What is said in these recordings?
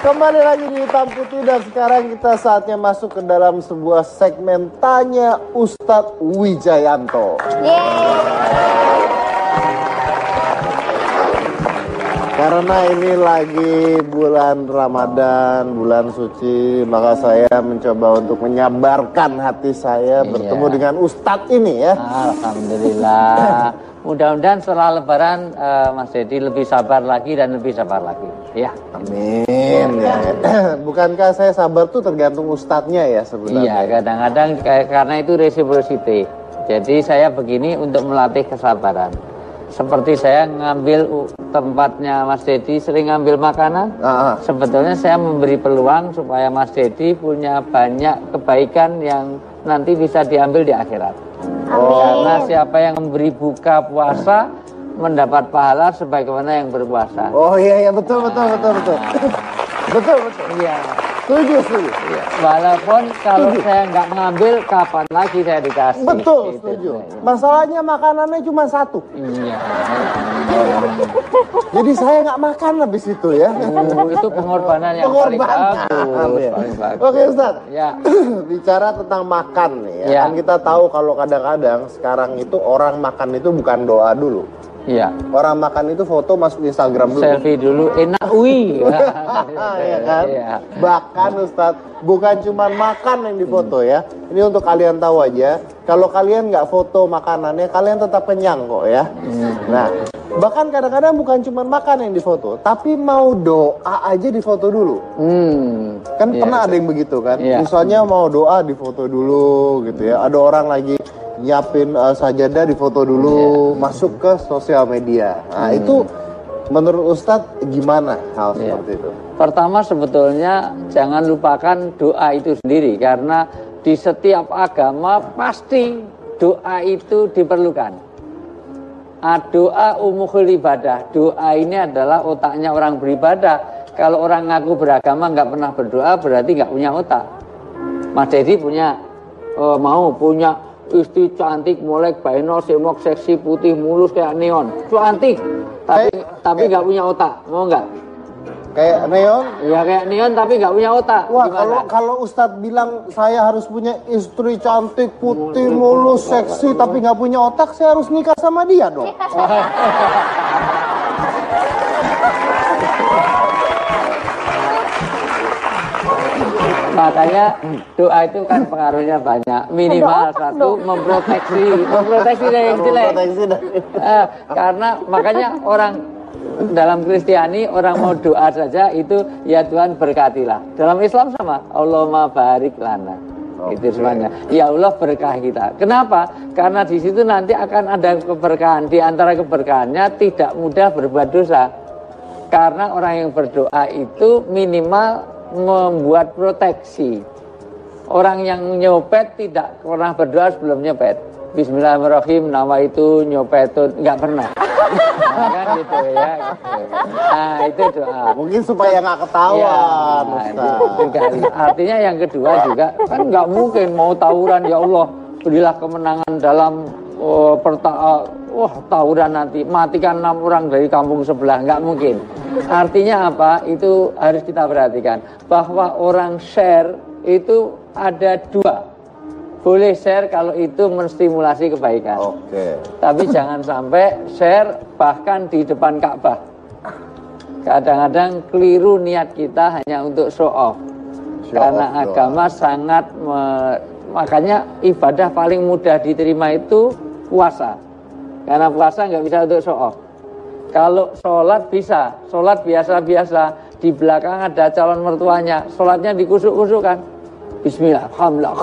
Kembali lagi di Hitam Putih dan sekarang kita saatnya masuk ke dalam sebuah segmen Tanya Ustadz Wijayanto. Karena ini lagi bulan Ramadan, bulan suci, maka saya mencoba untuk menyabarkan hati saya bertemu dengan Ustadz ini ya. Alhamdulillah. Mudah-mudahan setelah Lebaran Mas Dedi lebih sabar lagi dan lebih sabar lagi. Ya. Amin. Ya. Bukankah saya sabar tuh tergantung ustadznya ya sebenarnya? Iya, kadang-kadang karena itu reciprocity. Jadi saya begini untuk melatih kesabaran. Seperti saya ngambil tempatnya Mas Dedi sering ngambil makanan. Sebetulnya saya memberi peluang supaya Mas Dedi punya banyak kebaikan yang nanti bisa diambil di akhirat. Karena siapa yang memberi buka puasa mendapat pahala sebagaimana yang berpuasa. Oh iya betul. Betul. Iya. Setuju. Iya. Walaupun kalau saya nggak ngambil, kapan lagi saya dikasih? Betul, gitu. setuju. Masalahnya makanannya cuma satu. Iya. Jadi saya nggak makan habis itu ya. Itu pengorbanan yang paling bagus. Oke Ustaz. Ya. Bicara tentang makan nih ya. Ya. Kan kita tahu kalau kadang-kadang sekarang itu orang makan itu bukan doa dulu. Iya. Orang makan itu foto masuk Instagram dulu. Selfie dulu, enak wih. Ya kan? Ya. Bahkan Ustadz, bukan cuma makan yang difoto ya. Ini untuk kalian tahu aja. Kalau kalian nggak foto makanannya, kalian tetap kenyang kok ya. Nah, bahkan kadang-kadang bukan cuma makan yang difoto, tapi mau doa aja difoto dulu. Kan pernah ada yang begitu kan? Misalnya mau doa difoto dulu gitu ya. Ada orang lagi nyiapin sajadah difoto dulu, masuk ke sosial media. Nah itu menurut Ustadz gimana hal seperti itu? Pertama sebetulnya jangan lupakan doa itu sendiri, karena di setiap agama pasti doa itu diperlukan. Doa umumul ibadah. Doa ini adalah otaknya orang beribadah. Kalau orang ngaku beragama nggak pernah berdoa, berarti nggak punya otak. Mas Dedi punya punya istri cantik, molek, baino, semok, seksi, putih, mulus kayak neon, cantik, tapi nggak punya otak, mau nggak? Kayak neon? Ya kayak neon tapi nggak punya otak. Wah, kalau Ustadz bilang saya harus punya istri cantik, putih, mulus, seksi, tapi nggak punya otak, saya harus nikah sama dia dong. Makanya doa itu kan pengaruhnya banyak. Minimal satu memproteksi dari yang jelek. Karena makanya orang dalam Kristiani orang mau doa saja itu ya Tuhan berkatilah. Dalam Islam sama, Allahumma barik lana. Itu semuanya. Ya Allah berkah kita. Kenapa? Karena di situ nanti akan ada keberkahan. Di antara keberkahannya tidak mudah berbuat dosa. Karena orang yang berdoa itu minimal membuat proteksi. Orang yang nyopet tidak pernah berdoa sebelum nyopet. Bismillahirrahmanirrahim, nama itu nyopetun, nggak pernah. Kan gitu ya. Nah itu doa. Mungkin supaya nggak ketahuan. Artinya yang kedua juga kan nggak mungkin mau tawuran, ya Allah berilah kemenangan dalam tawuran nanti matikan 6 orang dari kampung sebelah, nggak mungkin. Artinya apa? Itu harus kita perhatikan bahwa orang share itu ada dua. Boleh share kalau itu menstimulasi kebaikan. Tapi jangan sampai share bahkan di depan Ka'bah. Kadang-kadang keliru niat kita hanya untuk show off. Karena agama sangat makanya ibadah paling mudah diterima itu puasa. Karena puasa nggak bisa untuk show off. Kalau sholat bisa, sholat biasa-biasa, di belakang ada calon mertuanya, sholatnya dikusuk-kusukkan. Bismillah, alhamdulillah.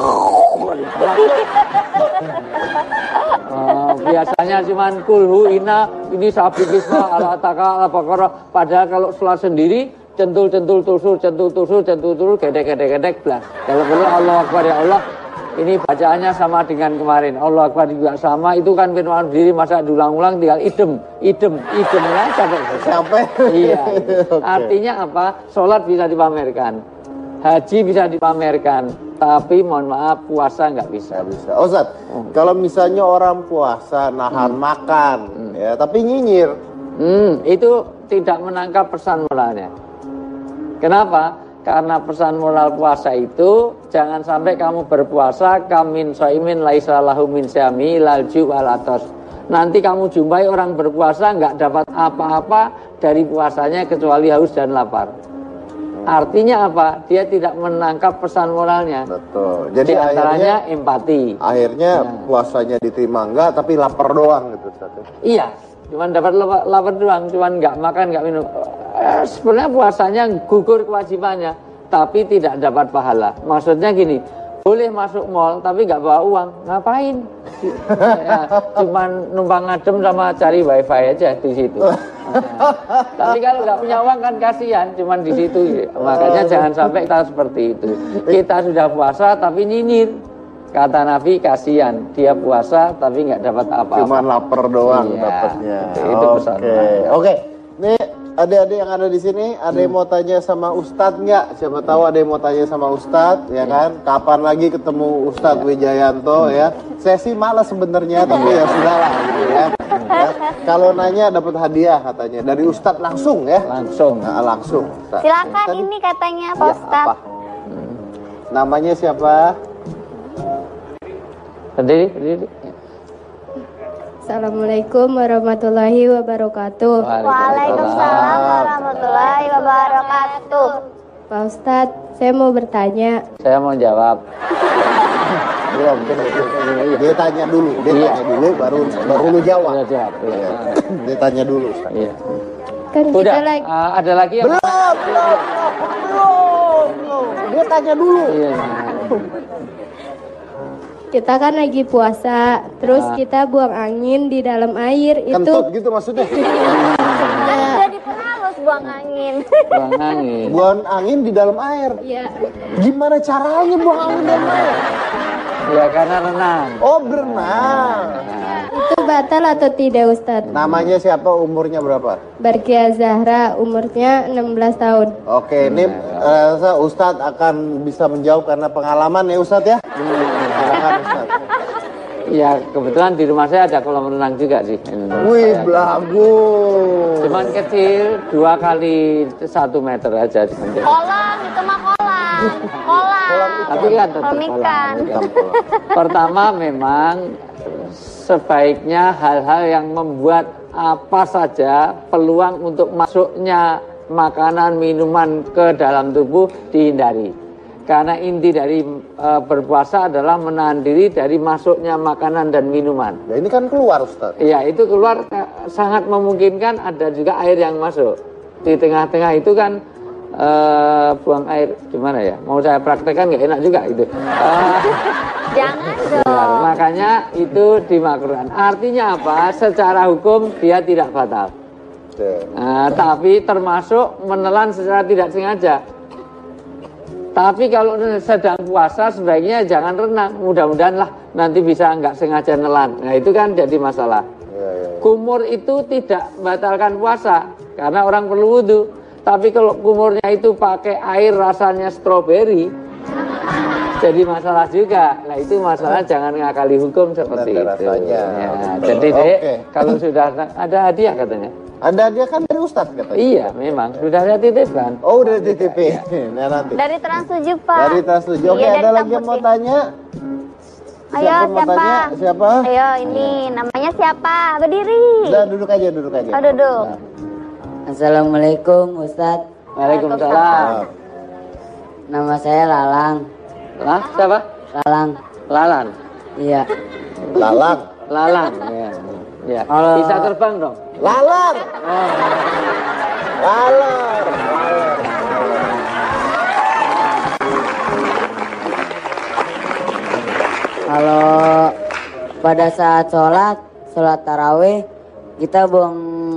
Biasanya cuman kulhu ina, ini sabi kisma, ala taka, ala bakara. Padahal kalau sholat sendiri, centul-centul tusur, gedek-gedek, belas. Kalau perlu Allah Akbar ya Allah. Ini bacaannya sama dengan kemarin. Allah Akbar juga sama. Itu kan firman sendiri, masa diulang-ulang tinggal idem ya capek. Iya. Artinya apa? Sholat bisa dipamerkan, haji bisa dipamerkan, tapi mohon maaf puasa nggak bisa. Ustaz, kalau misalnya orang puasa nahan makan, ya, tapi nyinyir, itu tidak menangkap pesan mulanya. Kenapa? Karena pesan moral puasa itu jangan sampai kamu berpuasa kamin soimin laisa lahu min syami lalju walatos. Nanti kamu jumpai orang berpuasa nggak dapat apa-apa dari puasanya kecuali haus dan lapar. Artinya apa? Dia tidak menangkap pesan moralnya. Betul. Jadi di antaranya empati. Akhirnya puasanya diterima enggak, tapi lapar doang gitu. Iya, cuman dapat lapar doang, cuman nggak makan, nggak minum. Sebenarnya puasanya gugur kewajibannya, tapi tidak dapat pahala. Maksudnya gini, boleh masuk mall tapi nggak bawa uang, ngapain? Ya, cuman numpang ngadem sama cari wifi aja di situ. Tapi kalau nggak punya uang kan kasihan, cuman di situ. Makanya jangan sampai kita seperti itu. Kita sudah puasa tapi nyinyir. Kata Nabi kasihan, dia puasa tapi nggak dapat apa-apa. Cuman lapar doang iya, dapatnya. Itu pesan. Oke. Nih adik-adik yang ada di sini, ada yang mau tanya sama Ustadz nggak? Siapa tahu ada yang mau tanya sama Ustadz, ya kan? Kapan lagi ketemu Ustadz Wijayanto ya? Saya sih malas sebenarnya, tapi ya sudahlah gitu ya. Ya, kalau nanya dapat hadiah katanya dari Ustadz langsung ya? Langsung. Nah, langsung. Ustadz. Silakan Tadi- ini katanya Pak Ya, Ustadz. apa? Namanya siapa? Berdiri. Assalamualaikum warahmatullahi wabarakatuh. Waalaikumsalam warahmatullahi wabarakatuh. Pak Ustadz, saya mau bertanya. Saya mau jawab. Belum. Dia tanya dulu, baru lu jawab. Sudah jawab. Iya. Dia tanya dulu, Ustaz. Iya. Kan Udah. kita lagi Ada lagi yang Belum. Dia tanya dulu. Iya. kita kan lagi puasa, terus kita buang angin di dalam air Kentut itu. gitu maksudnya. Jadi penhalus buang angin. Buang angin. Buang angin di dalam air. Ya, Gimana caranya buang angin di dalam air? Ya karena renang. Oh, berenang. itu batal atau tidak Ustadz? Namanya siapa? Umurnya berapa? Barkia Zahra, umurnya 16 tahun. Oke, ini Ustadz akan bisa menjawab karena pengalaman ya Ustadz ya. Silakan Ustadz. Ya kebetulan di rumah saya ada kolam renang juga sih. Wih, belagu. Cuman kecil, 2 kali 1 meter aja. Kolam itu mah kolam. Kolam. Tapi kan tetap Kolam ikan. kolam. Pertama memang sebaiknya hal-hal yang membuat apa saja peluang untuk masuknya makanan, minuman ke dalam tubuh dihindari. Karena inti dari berpuasa adalah menahan diri dari masuknya makanan dan minuman. Nah, ini kan keluar Ustadz. Iya, itu keluar sangat memungkinkan ada juga air yang masuk. Di tengah-tengah itu kan buang air gimana ya? Mau saya praktekkan nggak enak juga itu. Jangan dong. Makanya itu dimakruhkan. Artinya apa? Secara hukum dia tidak batal. Tapi termasuk menelan secara tidak sengaja. Tapi kalau sedang puasa sebaiknya jangan renang. Mudah-mudahan lah nanti bisa nggak sengaja nelan. Nah itu kan jadi masalah. Kumur itu tidak membatalkan puasa karena orang perlu wudhu. Tapi kalau kumurnya itu pakai air rasanya stroberi, jadi masalah juga. Nah itu masalah jangan ngakali hukum seperti itu. Rasanya. Ya, jadi dek, kalau sudah ada hadiah katanya. Ada dia kan dari Ustadz katanya. Iya, memang sudah saya titipkan. Oh, udah dititipin. Nah, nanti. Dari Trans 7 Pak. Dari Trans 7. Oke, Iya, dari ada lagi yang mau Tamputin. tanya? Ayo Mau siapa? tanya? Siapa? Ayo ini namanya siapa? Berdiri. Udah duduk aja. Oh duduk. Assalamualaikum Ustadz. Waalaikumsalam. Nama saya Lalang. Lah, siapa? Lalang. Lalan. Iya. Lalang. Lalang. Ya. Ya. Halo. Bisa terbang dong. Lalar. Lalar. Kalau pada saat sholat tarawih kita buang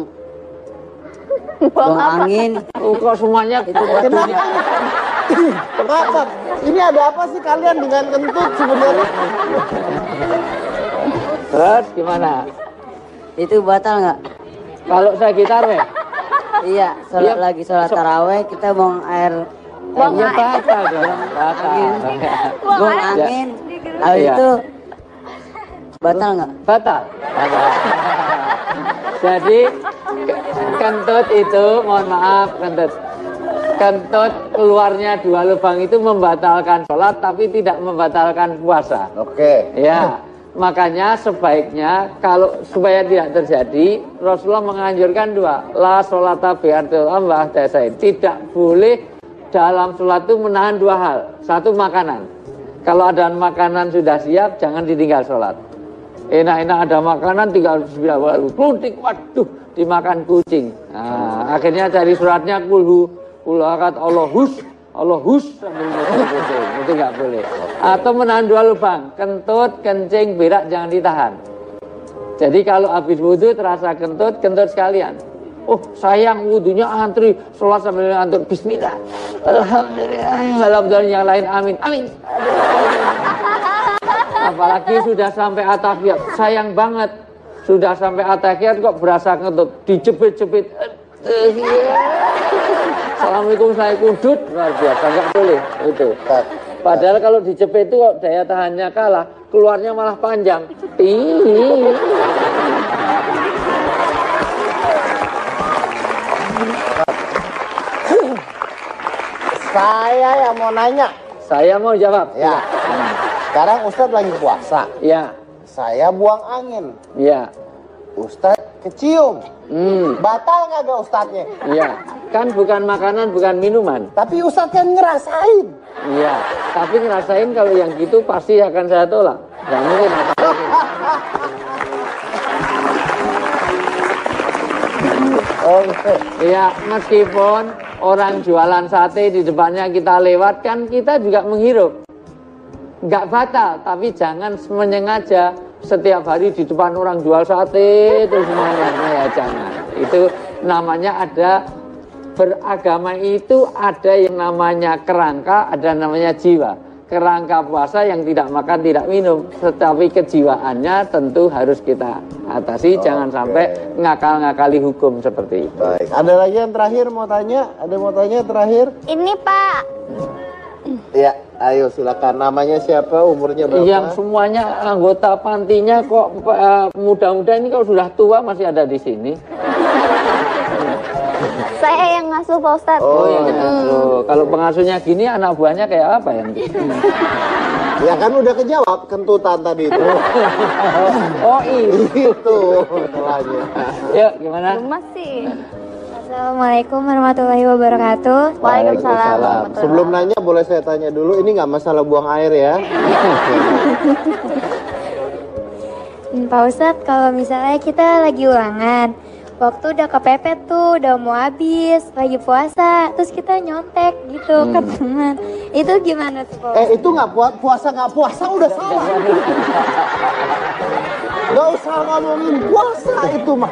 angin. Kok semuanya itu Kenapa? Ini ada apa sih kalian dengan kentut sebenarnya? Terus gimana? Itu batal nggak? Kalau saya gitar weh. Iya, sholat tarawih kita buang air. Ya batal dong. Batal. Buang angin. Habis Iya. itu batal nggak? Batal. Jadi kentut itu, mohon maaf kentut. Kentut keluarnya 2 lubang itu membatalkan sholat tapi tidak membatalkan puasa. Oke. Ya, makanya sebaiknya kalau supaya tidak terjadi, Rasulullah menganjurkan 2. La sholata bi'ardil ambah dasain. Tidak boleh dalam sholat itu menahan 2 hal. 1, makanan. Kalau ada makanan sudah siap, jangan ditinggal sholat. Enak-enak ada makanan, tinggal kelutik, waduh, dimakan kucing. Nah, akhirnya cari suratnya kulhu, kulakat Allahus, sambil kucing. Itu nggak boleh. Atau menahan 2 lubang, kentut, kencing, berak jangan ditahan. Jadi kalau habis wudhu terasa kentut sekalian. Oh sayang wudhunya antri, sholat sambil antri, bismillah. Alhamdulillah, yang lain amin, amin. Apalagi sudah sampai atahiyat, sayang banget. Sudah sampai atahiyat kok berasa kentut, dijepit-jepit. Assalamualaikum, saya kudut, luar biasa, nggak boleh itu. Padahal kalau dijepit itu kok daya tahannya kalah, keluarnya malah panjang. Saya yang mau nanya. Saya mau jawab. Ya. Sekarang Ustadz lagi puasa. Ya. Saya buang angin. Ya. Ustadz kecium. Batal kagak Ustadznya? Iya. Kan bukan makanan, bukan minuman. Tapi Ustadz kan ngerasain. Iya. Tapi ngerasain kalau yang gitu pasti akan saya tolak. Nggak mungkin. Oke. Iya, meskipun orang jualan sate di depannya kita lewat, kan kita juga menghirup. Nggak batal, tapi jangan menyengaja setiap hari di depan orang jual sate terus semuanya, ya jangan. Itu namanya ada, beragama itu ada yang namanya kerangka, ada namanya jiwa. Kerangka puasa yang tidak makan, tidak minum, tetapi kejiwaannya tentu harus kita atasi. Jangan sampai ngakal-ngakali hukum seperti itu. Baik. Ada lagi yang terakhir mau tanya? Ada mau tanya terakhir? Ini Pak. Ya, ayo silakan. Namanya siapa? Umurnya berapa? Yang semuanya anggota pantinya kok muda-muda ini kalau sudah tua masih ada di sini. Saya yang ngasuh Pak Ustadz. Oh iya. Kalau pengasuhnya gini anak buahnya kayak apa ya? Ya kan udah kejawab kentutan tadi itu. Oh itu masalahnya. Yuk gimana? Masih. Assalamualaikum warahmatullahi wabarakatuh. Waalaikumsalam. Sebelum nanya boleh saya tanya dulu, ini nggak masalah buang air ya? Pak Ustadz, kalau misalnya kita lagi ulangan, waktu udah kepepet tuh, udah mau habis, lagi puasa, terus kita nyontek gitu ke teman. Itu gimana tuh Pak? Itu nggak puasa nggak puasa udah salah. Nggak usah ngomongin puasa itu mah.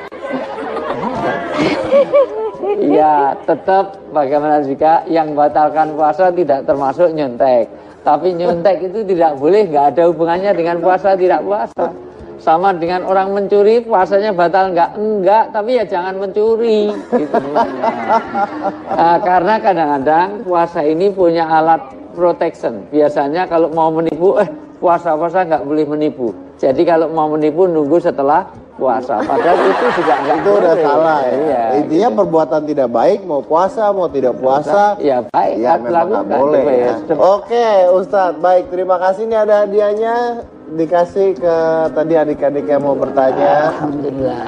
Iya, tetap bagaimana jika yang batalkan puasa tidak termasuk nyontek. Tapi nyontek itu tidak boleh, nggak ada hubungannya dengan puasa tidak puasa. Sama dengan orang mencuri, puasanya batal enggak, tapi ya jangan mencuri gitu. Karena kadang-kadang puasa ini punya alat protection. Biasanya kalau mau menipu, puasa-puasa nggak boleh menipu. Jadi kalau mau menipu nunggu setelah puasa. Padahal itu juga nggak itu udah boleh. salah ya. Iya, Intinya gitu. perbuatan tidak baik, mau puasa mau tidak puasa, Ya baik, ya memang nggak boleh ya. Oke Ustadz, baik, terima kasih. Ini ada hadiahnya, dikasih ke tadi adik-adik yang mau bertanya. Alhamdulillah.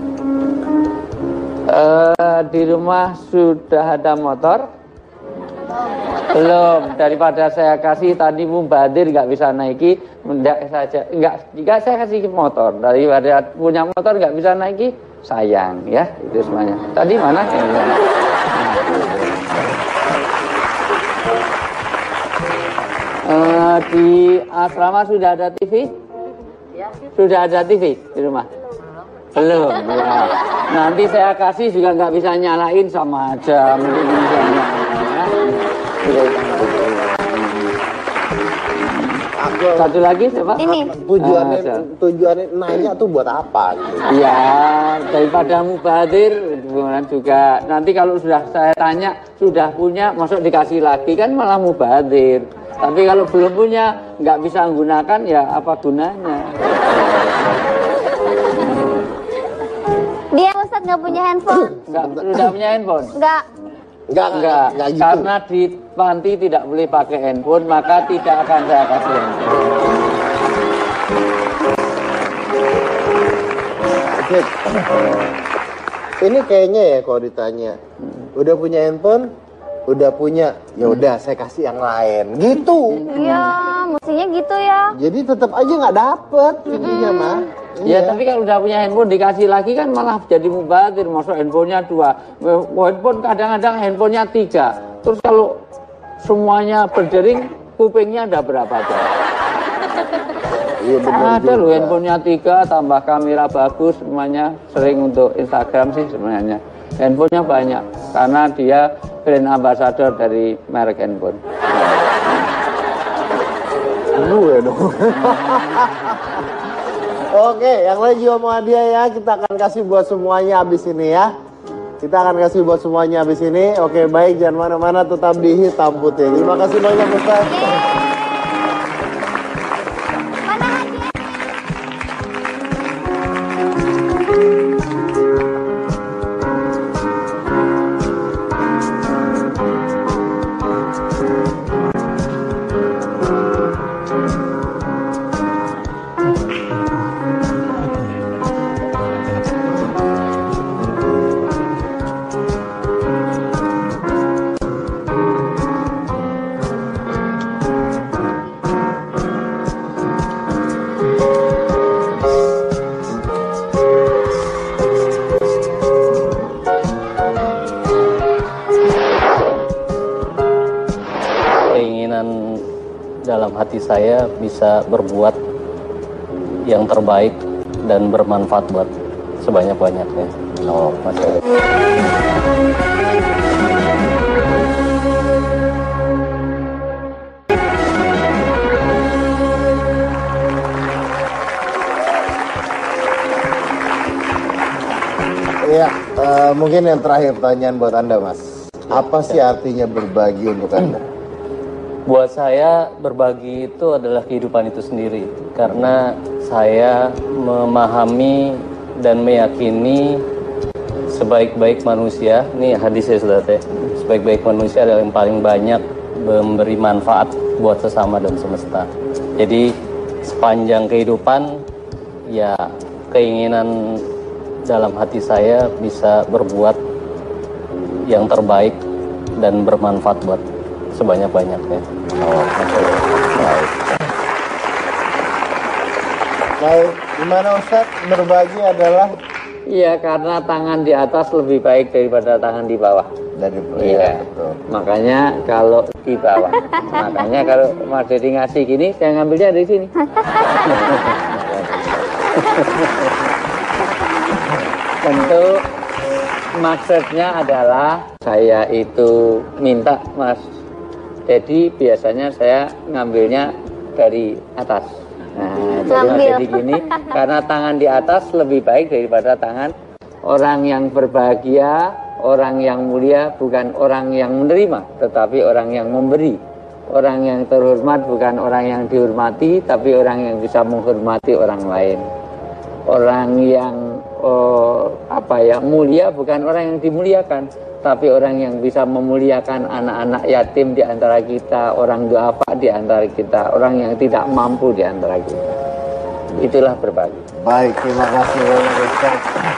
Di rumah sudah ada motor? Belum. Daripada saya kasih tadi mubazir nggak bisa naiki, mendak saja. Jika saya kasih motor, daripada punya motor nggak bisa naiki, sayang ya itu semuanya. Tadi mana? Di asrama sudah ada TV? Sudah ada TV di rumah? Belum. Ya. Nanti saya kasih juga nggak bisa nyalain, sama aja. Mungkin bisa nyalain. Satu lagi siapa? Ini. Tujuannya nanya tuh buat apa? Gitu. Ya, daripada mubazir juga. Nanti kalau sudah saya tanya, sudah punya, masuk dikasih lagi kan malah mubazir. Tapi kalau belum punya, nggak bisa menggunakan, ya apa gunanya? Dia Ustadz nggak punya handphone. Nggak punya handphone? Nggak. Enggak, gitu. karena di panti tidak boleh pakai handphone, maka tidak akan saya kasih handphone. Cik, ini kayaknya ya kalau ditanya, udah punya handphone, udah punya, ya udah saya kasih yang lain, gitu. Iya, mestinya gitu ya. Jadi tetap aja nggak dapet intinya mah. Ya, tapi kalau udah punya handphone dikasih lagi kan malah jadi mubazir. Masuk handphonenya 2, handphone kadang-kadang handphonenya 3. Terus kalau semuanya berdering, kupingnya ada berapa tuh? Iya benar Ada loh juga. handphonenya 3, tambah kamera bagus, semuanya sering untuk Instagram sih sebenarnya. Handphonenya banyak karena dia brand ambassador dari merek handphone. Gue dong. Oke, yang lain juga mau hadiah ya. Kita akan kasih buat semuanya habis ini ya. Kita akan kasih buat semuanya habis ini. Oke, baik, jangan mana-mana, tetap di Hitam Putih. Terima kasih banyak Ustaz. Mana hadiahnya? Keinginan dalam hati saya bisa berbuat yang terbaik dan bermanfaat buat sebanyak-banyaknya. Oh, Masya Allah. Iya, mungkin yang terakhir pertanyaan buat Anda, Mas. Apa sih artinya berbagi untuk Anda? Buat saya berbagi itu adalah kehidupan itu sendiri. Karena saya memahami dan meyakini sebaik-baik manusia, ini hadisnya sudah teh, sebaik-baik manusia adalah yang paling banyak memberi manfaat buat sesama dan semesta. Jadi sepanjang kehidupan, ya keinginan dalam hati saya bisa berbuat yang terbaik dan bermanfaat buat sebanyak-banyaknya. Oh, baik. Baik, gimana Ustaz? Berbagi adalah Iya, karena tangan di atas lebih baik daripada tangan di bawah. dari Iya, betul. makanya kalau di bawah, makanya kalau Mas Dedi ngasih gini, saya ngambilnya dari sini. Tentu maksudnya adalah saya itu minta Mas Dedi, biasanya saya ngambilnya dari atas. Nah, jadi Mas Dedi gini, karena tangan di atas lebih baik daripada tangan orang yang berbahagia, orang yang mulia, bukan orang yang menerima, tetapi orang yang memberi. Orang yang terhormat bukan orang yang dihormati, tapi orang yang bisa menghormati orang lain. Orang yang mulia bukan orang yang dimuliakan, tapi orang yang bisa memuliakan anak-anak yatim di antara kita, orang duafa di antara kita, orang yang tidak mampu di antara kita. Itulah berbagi. Baik, terima kasih banyak Ustaz.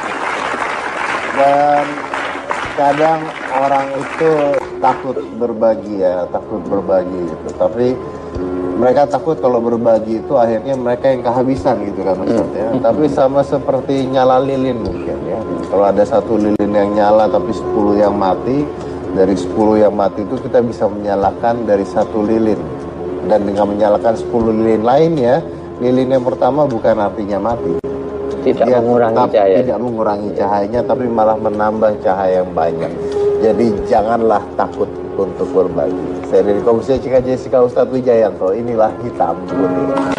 Dan kadang orang itu takut berbagi ya, takut berbagi gitu. Tapi mereka takut kalau berbagi itu akhirnya mereka yang kehabisan gitu kan Ustaz ya. Tapi sama seperti nyala lilin mungkin ya. Kalau ada satu lilin yang nyala tapi 10 yang mati, dari 10 yang mati itu kita bisa menyalakan dari satu lilin. Dan dengan menyalakan 10 lilin lainnya, lilin yang pertama bukan artinya mati. Tidak Dia mengurangi tetap cahaya. tidak mengurangi cahayanya, tapi malah menambah cahaya yang banyak. Jadi janganlah takut untuk berbagi. Saya dari Komisi Cika Jessica Ustadz Wijayanto, inilah Hitam Putih.